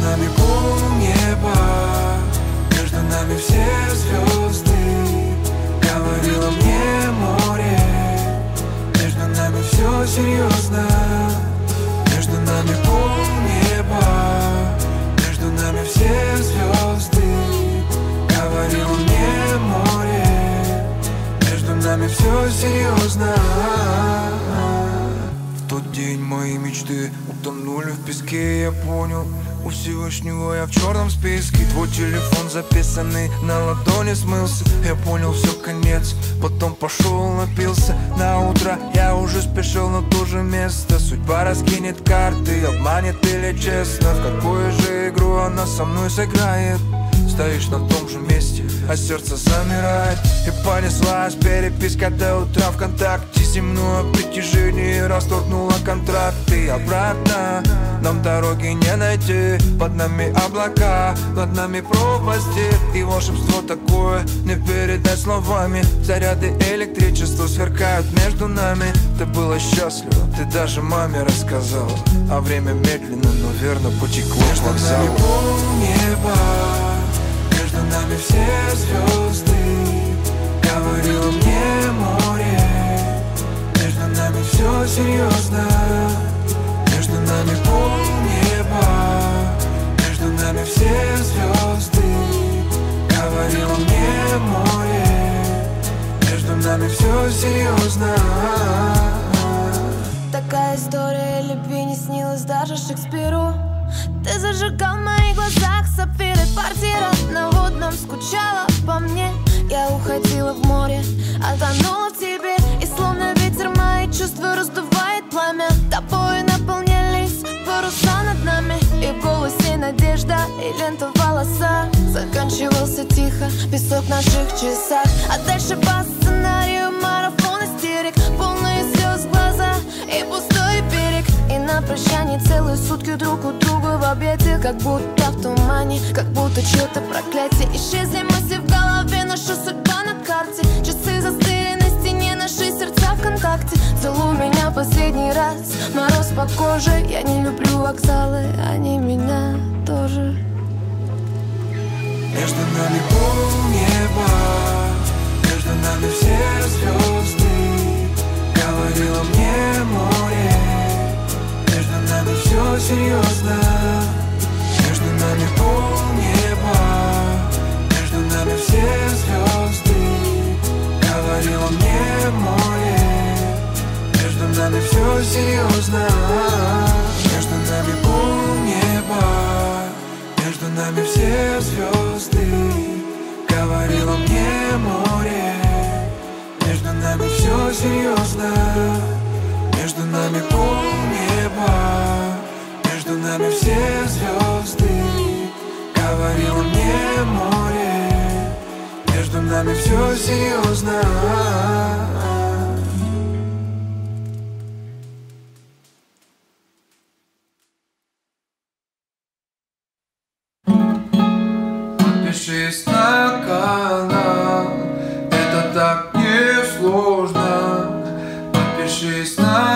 нами полнеба, между нами все звезды. Говорило мне море, между нами все серьезно. Между нами полнеба, между нами все звезды. Говорило мне море, между нами все серьезно. В тот день мои мечты утонули в песке, я понял, у Всевышнего я в черном списке. Твой телефон записанный на ладони смылся. Я понял, все, конец, потом пошел напился. На утро я уже спешил на то же место. Судьба раскинет карты, обманет или честно. В какую же игру она со мной сыграет? Стоишь на том же месте, а сердце замирает. И понеслась переписка до утра ВКонтакте. Земное притяжение расторгнуло контракт. И обратно нам дороги не найти. Под нами облака, над нами пропасти. И волшебство такое не передать словами. Заряды электричества сверкают между нами. Ты была счастлива, ты даже маме рассказала. А время медленно, но верно потекло к вокзалу. Между нами полнеба, между нами все звезды. Говорило мне море, между нами все серьезно. Между нами полнеба, между нами все звезды. Говорило мне море, между нами все серьезно. Такая история любви не снилась даже Шекспиру. Ты зажигал в моих глазах сапфиры. Квартира на водном скучала по мне. Я уходила в море, а тонула в тебе. И словно ветер мои чувства раздувает пламя. Тобой наполнялись паруса над нами. И в голосе надежда, и лента в волосах. Заканчивался тихо песок в наших часах. А дальше по сценарию марафон истерик. Полные слез глаза и пустой берег. И на прощание целые сутки друг у друга в объятиях. Как будто в тумане, как будто чье-то проклятие. Исчезли мысли в голове, наша судьба на карте. Часы застыли на стене, наши сердца в контакте. Целуй меня последний раз, мороз по коже. Я не люблю вокзалы, они меня тоже. Между нами полнеба, между нами все звезды. Говорило мне море, между нами все серьезно. Между нами полнеба, между нами все звезды. Говорило мне море, между нами все серьезно. Между нами полнеба, между нами все звезды. Говорило мне море, между нами все серьезно. Между нами полнеба, между нами все звезды. Говорило мне море, между нами все серьезно. Подпишись на канал, это так несложно. Подпишись на